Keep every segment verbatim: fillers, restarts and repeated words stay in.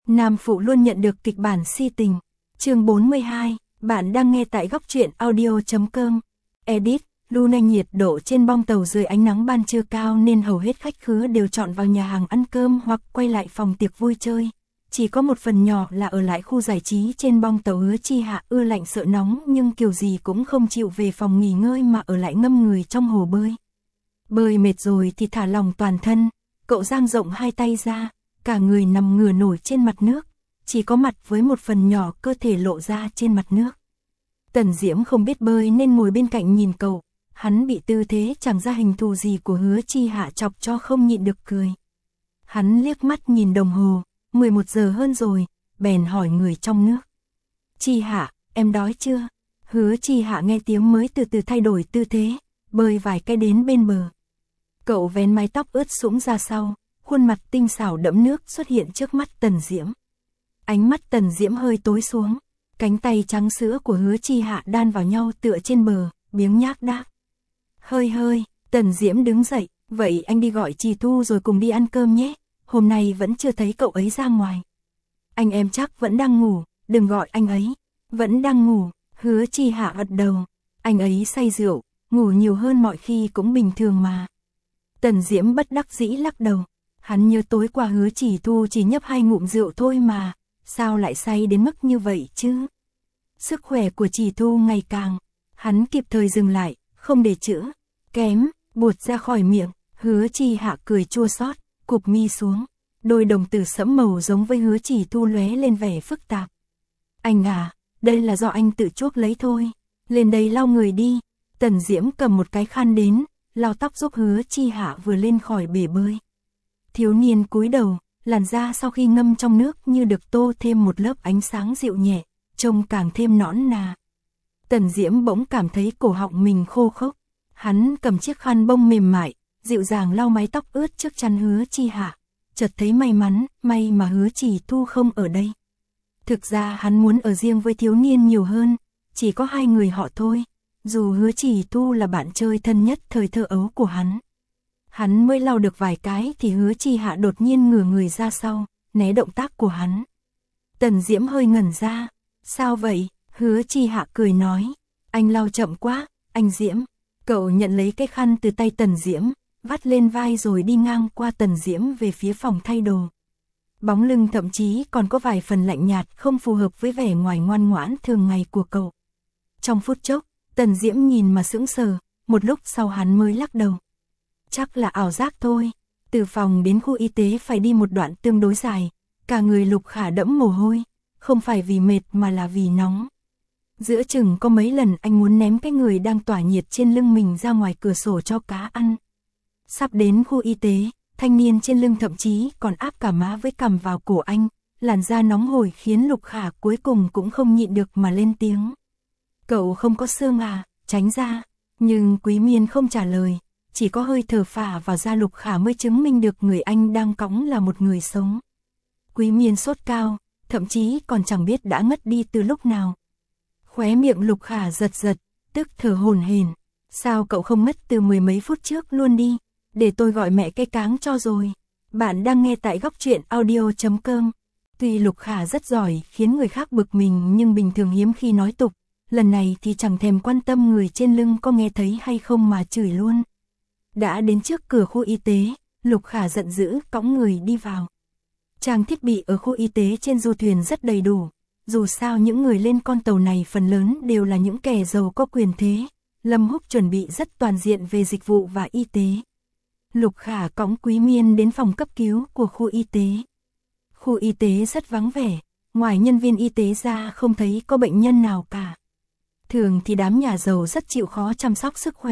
Nam phụ luôn nhận được kịch bản si tình. Chương bốn mươi hai, bạn đang nghe tại góc truyện audio chấm com. Edit, Luna nhiệt độ trên bong tàu dưới ánh nắng ban trưa cao nên hầu hết khách khứa đều chọn vào nhà hàng ăn cơm hoặc quay lại phòng tiệc vui chơi. Chỉ có một phần nhỏ là ở lại khu giải trí trên bong tàu. Hứa Chi Hạ ưa lạnh sợ nóng nhưng kiểu gì cũng không chịu về phòng nghỉ ngơi mà ở lại ngâm người trong hồ bơi. Bơi mệt rồi thì thả lỏng toàn thân, cậu dang rộng hai tay ra, cả người nằm ngửa nổi trên mặt nước, chỉ có mặt với một phần nhỏ cơ thể lộ ra trên mặt nước. Tần Diễm không biết bơi nên ngồi bên cạnh nhìn cậu, hắn bị tư thế chẳng ra hình thù gì của Hứa Chi Hạ chọc cho không nhịn được cười. Hắn liếc mắt nhìn đồng hồ, mười một giờ hơn rồi, bèn hỏi người trong nước. Chi Hạ, em đói chưa? Hứa Chi Hạ nghe tiếng mới từ từ thay đổi tư thế, bơi vài cái đến bên bờ. Cậu vén mái tóc ướt sũng ra sau, khuôn mặt tinh xảo đẫm nước xuất hiện trước mắt Tần Diễm. Ánh mắt Tần Diễm hơi tối xuống, cánh tay trắng sữa của Hứa Chi Hạ đan vào nhau tựa trên bờ, biếng nhác đác. Hơi hơi, Tần Diễm đứng dậy, vậy anh đi gọi Trì Thu rồi cùng đi ăn cơm nhé, hôm nay vẫn chưa thấy cậu ấy ra ngoài. Anh em chắc vẫn đang ngủ, đừng gọi anh ấy. Vẫn đang ngủ, Hứa Chi Hạ gật đầu, anh ấy say rượu, ngủ nhiều hơn mọi khi cũng bình thường mà. Tần Diễm bất đắc dĩ lắc đầu, hắn nhớ tối qua Hứa Trì Thu chỉ nhấp hai ngụm rượu thôi mà, sao lại say đến mức như vậy chứ? Sức khỏe của Trì Thu ngày càng, hắn kịp thời dừng lại, không để chữ kém buột ra khỏi miệng. Hứa Chi Hạ cười chua xót, cụp mi xuống, đôi đồng tử sẫm màu giống với Hứa Trì Thu lóe lên vẻ phức tạp. Anh à, đây là do anh tự chuốc lấy thôi, lên đây lau người đi. Tần Diễm cầm một cái khăn đến, lau tóc giúp Hứa Chi Hạ vừa lên khỏi bể bơi. Thiếu niên cúi đầu, làn da sau khi ngâm trong nước như được tô thêm một lớp ánh sáng dịu nhẹ, trông càng thêm nõn nà. Tần Diễm bỗng cảm thấy cổ họng mình khô khốc, hắn cầm chiếc khăn bông mềm mại, dịu dàng lau mái tóc ướt trước chăn Hứa Chi Hạ, chợt thấy may mắn, may mà Hứa Trì Thu không ở đây. Thực ra hắn muốn ở riêng với thiếu niên nhiều hơn, chỉ có hai người họ thôi, dù Hứa Trì Thu là bạn chơi thân nhất thời thơ ấu của hắn. Hắn mới lau được vài cái thì Hứa Chi Hạ đột nhiên ngửa người ra sau, né động tác của hắn. Tần Diễm hơi ngẩn ra, sao vậy? Hứa Chi Hạ cười nói, anh lau chậm quá, anh Diễm. Cậu nhận lấy cái khăn từ tay Tần Diễm, vắt lên vai rồi đi ngang qua Tần Diễm về phía phòng thay đồ. Bóng lưng thậm chí còn có vài phần lạnh nhạt không phù hợp với vẻ ngoài ngoan ngoãn thường ngày của cậu. Trong phút chốc, Tần Diễm nhìn mà sững sờ, một lúc sau hắn mới lắc đầu. Chắc là ảo giác thôi, từ phòng đến khu y tế phải đi một đoạn tương đối dài, cả người Lục Khả đẫm mồ hôi, không phải vì mệt mà là vì nóng. Giữa chừng có mấy lần anh muốn ném cái người đang tỏa nhiệt trên lưng mình ra ngoài cửa sổ cho cá ăn. Sắp đến khu y tế, thanh niên trên lưng thậm chí còn áp cả má với cằm vào cổ anh, làn da nóng hổi khiến Lục Khả cuối cùng cũng không nhịn được mà lên tiếng. Cậu không có xương à, tránh ra. Nhưng Quý Miên không trả lời, chỉ có hơi thở phả vào da Lục Khả mới chứng minh được người anh đang cõng là một người sống. Quý Miên sốt cao, thậm chí còn chẳng biết đã ngất đi từ lúc nào. Khóe miệng Lục Khả giật giật, tức thở hổn hển. Sao cậu không ngất từ mười mấy phút trước luôn đi, để tôi gọi mẹ cây cáng cho rồi. Bạn đang nghe tại góc truyện audio chấm com. Tuy Lục Khả rất giỏi khiến người khác bực mình nhưng bình thường hiếm khi nói tục, lần này thì chẳng thèm quan tâm người trên lưng có nghe thấy hay không mà chửi luôn. Đã đến trước cửa khu y tế, Lục Khả giận dữ cõng người đi vào. Trang thiết bị ở khu y tế trên du thuyền rất đầy đủ, dù sao những người lên con tàu này phần lớn đều là những kẻ giàu có quyền thế. Lâm Húc chuẩn bị rất toàn diện về dịch vụ và y tế. Lục Khả cõng Quý Miên đến phòng cấp cứu của khu y tế. Khu y tế rất vắng vẻ, ngoài nhân viên y tế ra không thấy có bệnh nhân nào cả. Thường thì đám nhà giàu rất chịu khó chăm sóc sức khỏe.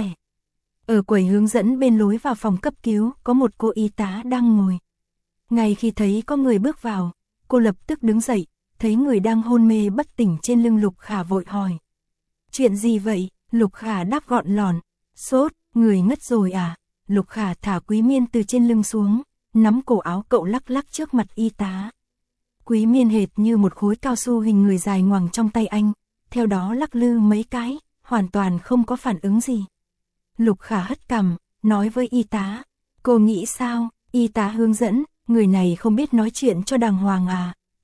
Ở quầy hướng dẫn bên lối vào phòng cấp cứu có một cô y tá đang ngồi. Ngay khi thấy có người bước vào, cô lập tức đứng dậy, thấy người đang hôn mê bất tỉnh trên lưng Lục Khả vội hỏi. Chuyện gì vậy? Lục Khả đáp gọn lòn. Sốt, người ngất rồi à? Lục Khả thả Quý Miên từ trên lưng xuống, nắm cổ áo cậu lắc lắc trước mặt y tá. Quý Miên hệt như một khối cao su hình người dài ngoằng trong tay anh, theo đó lắc lư mấy cái, hoàn toàn không có phản ứng gì. Lục Khả hất cằm, nói với y tá. Cô nghĩ sao? Y tá hướng dẫn, người này không biết nói chuyện cho đàng hoàng à?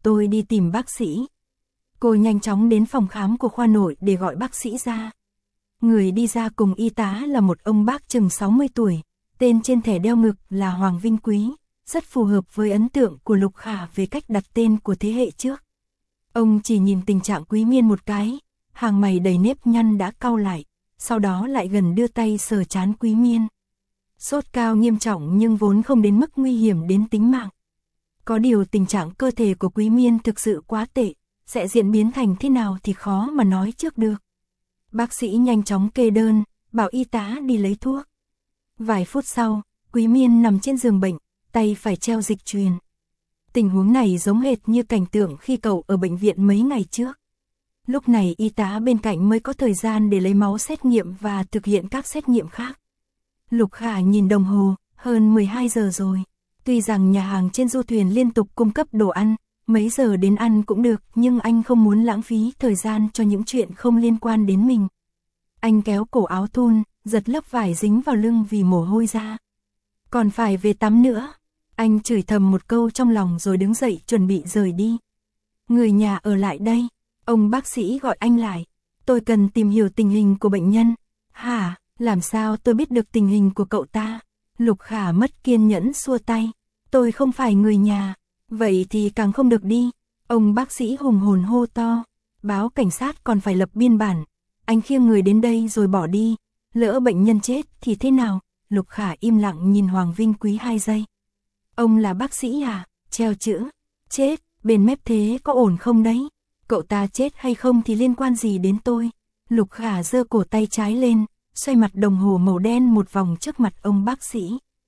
tôi đi tìm bác sĩ. Cô nhanh chóng đến phòng khám của khoa nội để gọi bác sĩ ra. Người đi ra cùng y tá là một ông bác chừng sáu mươi tuổi, tên trên thẻ đeo ngực là Hoàng Vinh Quý, rất phù hợp với ấn tượng của Lục Khả về cách đặt tên của thế hệ trước. Ông chỉ nhìn tình trạng Quý Miên một cái, hàng mày đầy nếp nhăn đã cau lại, sau đó lại gần đưa tay sờ trán Quý Miên. Sốt cao nghiêm trọng nhưng vốn không đến mức nguy hiểm đến tính mạng. Có điều tình trạng cơ thể của Quý Miên thực sự quá tệ, sẽ diễn biến thành thế nào thì khó mà nói trước được. Bác sĩ nhanh chóng kê đơn, bảo y tá đi lấy thuốc. Vài phút sau, Quý Miên nằm trên giường bệnh, tay phải treo dịch truyền. Tình huống này giống hệt như cảnh tượng khi cậu ở bệnh viện mấy ngày trước. Lúc này y tá bên cạnh mới có thời gian để lấy máu xét nghiệm và thực hiện các xét nghiệm khác. Lục Khả nhìn đồng hồ, hơn mười hai giờ rồi. Tuy rằng nhà hàng trên du thuyền liên tục cung cấp đồ ăn, mấy giờ đến ăn cũng được, nhưng anh không muốn lãng phí thời gian cho những chuyện không liên quan đến mình. Anh kéo cổ áo thun, giật lớp vải dính vào lưng vì mồ hôi ra. Còn phải về tắm nữa. Anh chửi thầm một câu trong lòng rồi đứng dậy chuẩn bị rời đi. Người nhà ở lại đây. Ông bác sĩ gọi anh lại. Tôi cần tìm hiểu tình hình của bệnh nhân. Hả, làm sao tôi biết được tình hình của cậu ta? Lục Khả mất kiên nhẫn xua tay. Tôi không phải người nhà. Vậy thì càng không được đi. Ông bác sĩ hùng hồn hô to. Báo cảnh sát còn phải lập biên bản. Anh khiêng người đến đây rồi bỏ đi. Lỡ bệnh nhân chết thì thế nào? Lục Khả im lặng nhìn Hoàng Vinh Quý hai giây. Ông là bác sĩ à? Treo chữ. Chết, bên mép thế có ổn không đấy? Cậu ta chết hay không thì liên quan gì đến tôi? Lục Khả giơ cổ tay trái lên, xoay mặt đồng hồ màu đen một vòng trước mặt ông bác sĩ.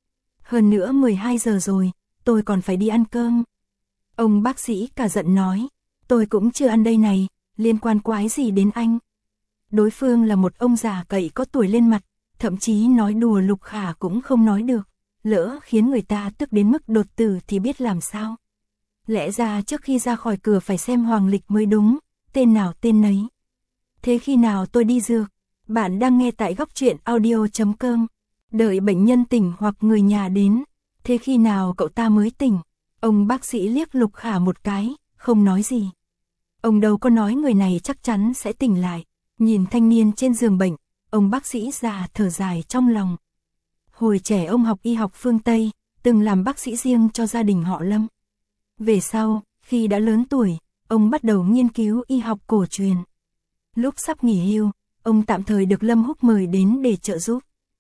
Hơn nữa mười hai giờ rồi, tôi còn phải đi ăn cơm. Ông bác sĩ cả giận nói, tôi cũng chưa ăn đây này, liên quan quái gì đến anh? Đối phương là một ông già cậy có tuổi lên mặt, thậm chí nói đùa Lục Khả cũng không nói được, lỡ khiến người ta tức đến mức đột tử thì biết làm sao. Lẽ ra trước khi ra khỏi cửa phải xem hoàng lịch mới đúng, tên nào tên nấy. Thế khi nào tôi đi dược? Bạn đang nghe tại góc truyện audio chấm com. Đợi bệnh nhân tỉnh hoặc người nhà đến. Thế khi nào cậu ta mới tỉnh? Ông bác sĩ liếc Lục Khả một cái, không nói gì. Ông đâu có nói người này chắc chắn sẽ tỉnh lại. Nhìn thanh niên trên giường bệnh, ông bác sĩ già thở dài trong lòng. Hồi trẻ ông học y học phương Tây, từng làm bác sĩ riêng cho gia đình họ Lâm. Về sau, khi đã lớn tuổi, ông bắt đầu nghiên cứu y học cổ truyền. Lúc sắp nghỉ hưu, ông tạm thời được Lâm Húc mời đến để trợ giúp.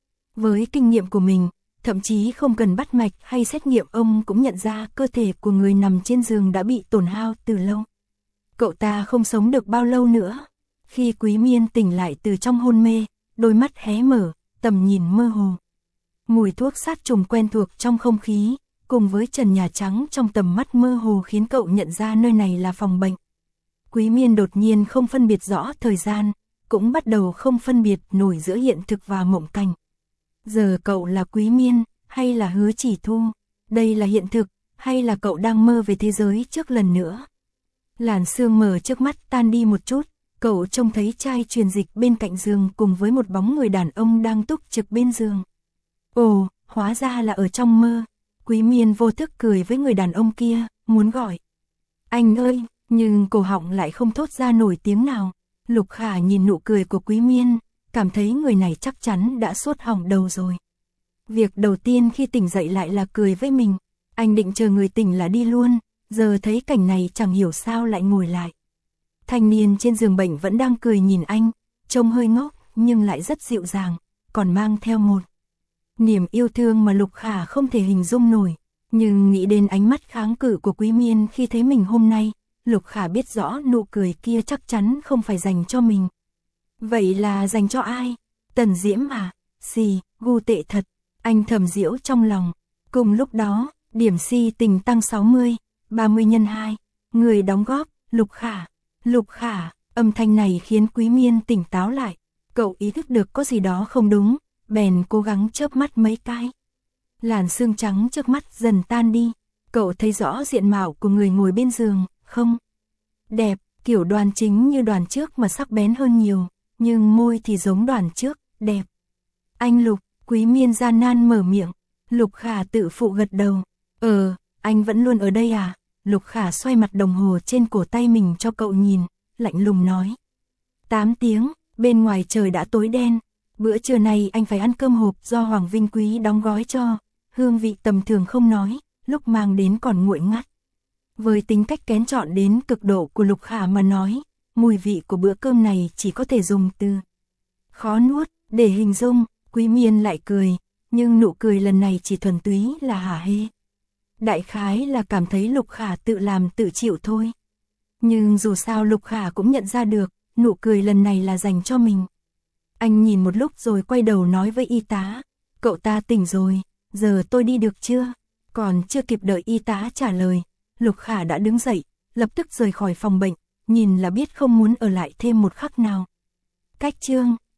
Với kinh nghiệm của mình, thậm chí không cần bắt mạch hay xét nghiệm, ông cũng nhận ra cơ thể của người nằm trên giường đã bị tổn hao từ lâu. Cậu ta không sống được bao lâu nữa. Khi Quý Miên tỉnh lại từ trong hôn mê, đôi mắt hé mở, tầm nhìn mơ hồ. Mùi thuốc sát trùng quen thuộc trong không khí, cùng với trần nhà trắng trong tầm mắt mơ hồ khiến cậu nhận ra nơi này là phòng bệnh. Quý Miên đột nhiên không phân biệt rõ thời gian, cũng bắt đầu không phân biệt nổi giữa hiện thực và mộng cảnh. Giờ cậu là Quý Miên, hay là Hứa Chỉ Thu? Đây là hiện thực, hay là cậu đang mơ về thế giới trước lần nữa? Làn sương mờ trước mắt tan đi một chút, cậu trông thấy chai truyền dịch bên cạnh giường cùng với một bóng người đàn ông đang túc trực bên giường. Ồ, hóa ra là ở trong mơ. Quý Miên vô thức cười với người đàn ông kia, muốn gọi anh ơi, nhưng cổ họng lại không thốt ra nổi tiếng nào. Lục Khả nhìn nụ cười của Quý Miên, cảm thấy người này chắc chắn đã sốt hỏng đầu rồi. Việc đầu tiên khi tỉnh dậy lại là cười với mình. Anh định chờ người tỉnh là đi luôn, giờ thấy cảnh này chẳng hiểu sao lại ngồi lại. Thanh niên trên giường bệnh vẫn đang cười nhìn anh, trông hơi ngốc nhưng lại rất dịu dàng, còn mang theo một niềm yêu thương mà Lục Khả không thể hình dung nổi. Nhưng nghĩ đến ánh mắt kháng cự của Quý Miên khi thấy mình hôm nay, Lục Khả biết rõ nụ cười kia chắc chắn không phải dành cho mình. Vậy là dành cho ai? Tần Diễm à? Xì, gu tệ thật. Anh thầm giễu trong lòng. Cùng lúc đó, điểm si tình tăng sáu mươi, ba mươi nhân hai. Người đóng góp, Lục Khả. Lục Khả, âm thanh này khiến Quý Miên tỉnh táo lại. Cậu ý thức được có gì đó không đúng, bèn cố gắng chớp mắt mấy cái. Làn sương trắng trước mắt dần tan đi. Cậu thấy rõ diện mạo của người ngồi bên giường, không? Đẹp, kiểu đoan chính như đoàn trước mà sắc bén hơn nhiều, nhưng môi thì giống đoàn trước, đẹp. Anh Lục, Quý Miên gian nan mở miệng. Lục Khả tự phụ gật đầu. Ờ, anh vẫn luôn ở đây à? Lục Khả xoay mặt đồng hồ trên cổ tay mình cho cậu nhìn, lạnh lùng nói. tám tiếng, bên ngoài trời đã tối đen. Bữa trưa này anh phải ăn cơm hộp do Hoàng Vinh Quý đóng gói cho. Hương vị tầm thường không nói, lúc mang đến còn nguội ngắt. Với tính cách kén chọn đến cực độ của Lục Khả mà nói, mùi vị của bữa cơm này chỉ có thể dùng từ khó nuốt để hình dung. Quý Miên lại cười, nhưng nụ cười lần này chỉ thuần túy là hả hê. Đại khái là cảm thấy Lục Khả tự làm tự chịu thôi. Nhưng dù sao Lục Khả cũng nhận ra được, nụ cười lần này là dành cho mình. Anh nhìn một lúc rồi quay đầu nói với y tá, cậu ta tỉnh rồi, giờ tôi đi được chưa? Còn chưa kịp đợi y tá trả lời, Lục Khả đã đứng dậy, lập tức rời khỏi phòng bệnh, nhìn là biết không muốn ở lại thêm một khắc nào. Cách chương